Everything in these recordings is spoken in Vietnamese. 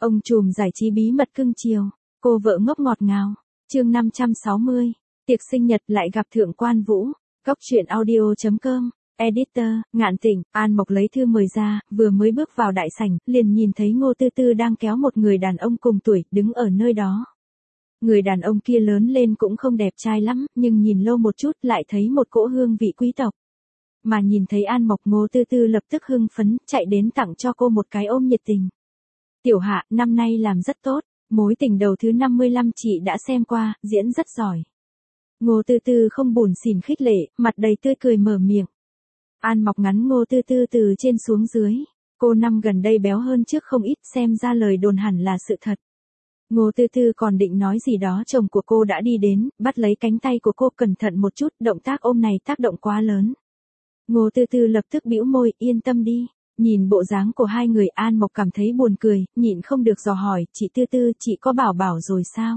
Ông trùm giải trí bí mật cưng chiều, cô vợ ngốc ngọt ngào. Chương 560. Tiệc sinh nhật lại gặp Thượng Quan Vũ. Góc truyện audio.com. Editor, Ngạn Tỉnh. An Mộc lấy thư mời ra, vừa mới bước vào đại sảnh, liền nhìn thấy Ngô Tư Tư đang kéo một người đàn ông cùng tuổi, đứng ở nơi đó. Người đàn ông kia lớn lên cũng không đẹp trai lắm, nhưng nhìn lâu một chút lại thấy một cỗ hương vị quý tộc. Mà nhìn thấy An Mộc, Ngô Tư Tư lập tức hưng phấn, chạy đến tặng cho cô một cái ôm nhiệt tình. Tiểu Hạ, năm nay làm rất tốt, mối tình đầu thứ 55 chị đã xem qua, diễn rất giỏi. Ngô Tư Tư không buồn xỉn khích lệ, mặt đầy tươi cười mở miệng. An Mộc ngắn Ngô Tư Tư từ trên xuống dưới. Cô năm gần đây béo hơn trước không ít, xem ra lời đồn hẳn là sự thật. Ngô Tư Tư còn định nói gì đó, chồng của cô đã đi đến, bắt lấy cánh tay của cô cẩn thận một chút, động tác ôm này tác động quá lớn. Ngô Tư Tư lập tức bĩu môi, yên tâm đi. Nhìn bộ dáng của hai người, An Mộc cảm thấy buồn cười, nhịn không được dò hỏi, chị Tư Tư, chị có bảo bảo rồi sao?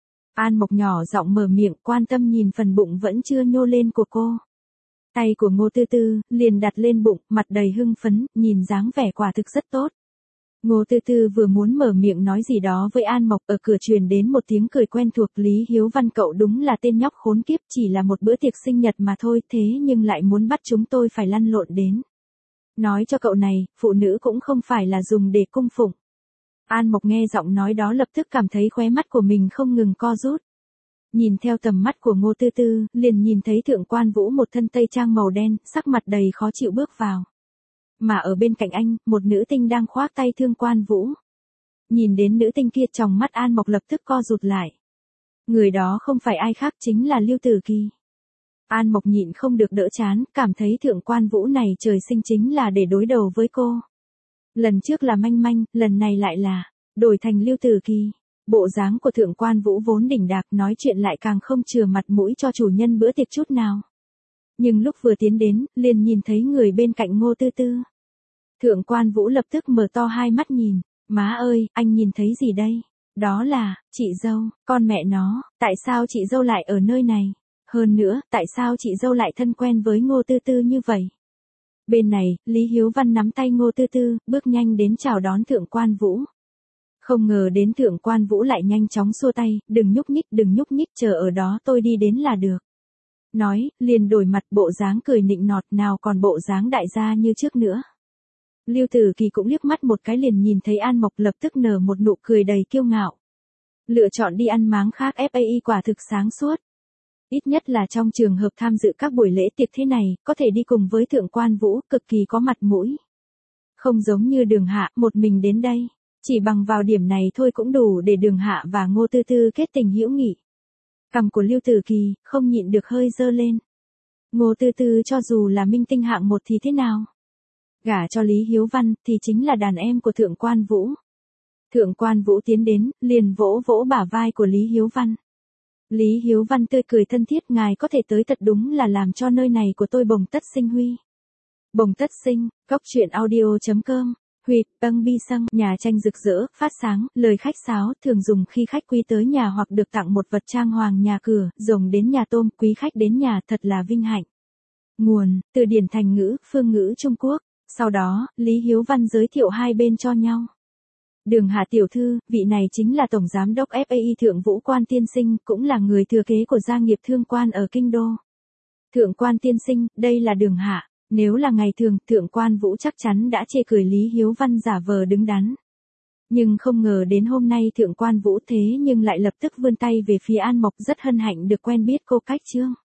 An Mộc nhỏ giọng mở miệng, quan tâm nhìn phần bụng vẫn chưa nhô lên của cô. Tay của Ngô Tư Tư liền đặt lên bụng, mặt đầy hưng phấn, nhìn dáng vẻ quả thực rất tốt. Ngô Tư Tư vừa muốn mở miệng nói gì đó với An Mộc, ở cửa truyền đến một tiếng cười quen thuộc. Lý Hiếu Văn cậu đúng là tên nhóc khốn kiếp, chỉ là một bữa tiệc sinh nhật mà thôi, thế nhưng lại muốn bắt chúng tôi phải lăn lộn đến. Nói cho cậu này, phụ nữ cũng không phải là dùng để cung phụng. An Mộc nghe giọng nói đó lập tức cảm thấy khóe mắt của mình không ngừng co rút. Nhìn theo tầm mắt của Ngô Tư Tư, liền nhìn thấy Thượng Quan Vũ một thân tây trang màu đen, sắc mặt đầy khó chịu bước vào. Mà ở bên cạnh anh, một nữ tinh đang khoác tay Thượng Quan Vũ. Nhìn đến nữ tinh kia, trong mắt An Mộc lập tức co rụt lại. Người đó không phải ai khác, chính là Lưu Tử Kỳ. An Mộc nhịn không được đỡ chán, cảm thấy Thượng Quan Vũ này trời sinh chính là để đối đầu với cô. Lần trước là Manh Manh, lần này lại là đổi thành Lưu Tử Kỳ. Bộ dáng của Thượng Quan Vũ vốn đỉnh đạc, nói chuyện lại càng không chừa mặt mũi cho chủ nhân bữa tiệc chút nào. Nhưng lúc vừa tiến đến, liền nhìn thấy người bên cạnh Ngô Tư Tư. Thượng Quan Vũ lập tức mở to hai mắt nhìn. Má ơi, anh nhìn thấy gì đây? Đó là chị dâu, con mẹ nó, tại sao chị dâu lại ở nơi này? Hơn nữa, tại sao chị dâu lại thân quen với Ngô Tư Tư như vậy? Bên này, Lý Hiếu Văn nắm tay Ngô Tư Tư, bước nhanh đến chào đón Thượng Quan Vũ. Không ngờ đến Thượng Quan Vũ lại nhanh chóng xua tay, đừng nhúc nhích, chờ ở đó tôi đi đến là được. Nói, liền đổi mặt, bộ dáng cười nịnh nọt, nào còn bộ dáng đại gia như trước nữa. Lưu Tử Kỳ cũng liếc mắt một cái liền nhìn thấy An Mộc, lập tức nở một nụ cười đầy kiêu ngạo. Lựa chọn đi ăn máng khác FAI quả thực sáng suốt. Ít nhất là trong trường hợp tham dự các buổi lễ tiệc thế này, có thể đi cùng với Thượng Quan Vũ, cực kỳ có mặt mũi. Không giống như Đường Hạ, một mình đến đây. Chỉ bằng vào điểm này thôi cũng đủ để Đường Hạ và Ngô Tư Tư kết tình hữu nghị. Cằm của Lưu Tử Kỳ không nhịn được hơi dơ lên. Ngô Tư Tư cho dù là minh tinh hạng một thì thế nào? Gả cho Lý Hiếu Văn thì chính là đàn em của Thượng Quan Vũ. Thượng Quan Vũ tiến đến, liền vỗ vỗ bả vai của Lý Hiếu Văn. Lý Hiếu Văn tươi cười thân thiết, ngài có thể tới thật đúng là làm cho nơi này của tôi bồng tất sinh huy. Bồng tất sinh, góc truyện audio.com. Huyệt, băng bi xăng, nhà tranh rực rỡ, phát sáng, lời khách sáo, thường dùng khi khách quý tới nhà hoặc được tặng một vật trang hoàng nhà cửa, rồng đến nhà tôm, quý khách đến nhà, thật là vinh hạnh. Nguồn, từ điển thành ngữ, phương ngữ Trung Quốc. Sau đó, Lý Hiếu Văn giới thiệu hai bên cho nhau. Đường Hạ tiểu thư, vị này chính là Tổng Giám đốc FAI Thượng Vũ Quan tiên sinh, cũng là người thừa kế của gia nghiệp Thương Quan ở Kinh Đô. Thượng Quan tiên sinh, đây là Đường Hạ. Nếu là ngày thường, Thượng Quan Vũ chắc chắn đã chê cười Lý Hiếu Văn giả vờ đứng đắn. Nhưng không ngờ đến hôm nay Thượng Quan Vũ thế nhưng lại lập tức vươn tay về phía An Mộc, rất hân hạnh được quen biết cô Cách Trương.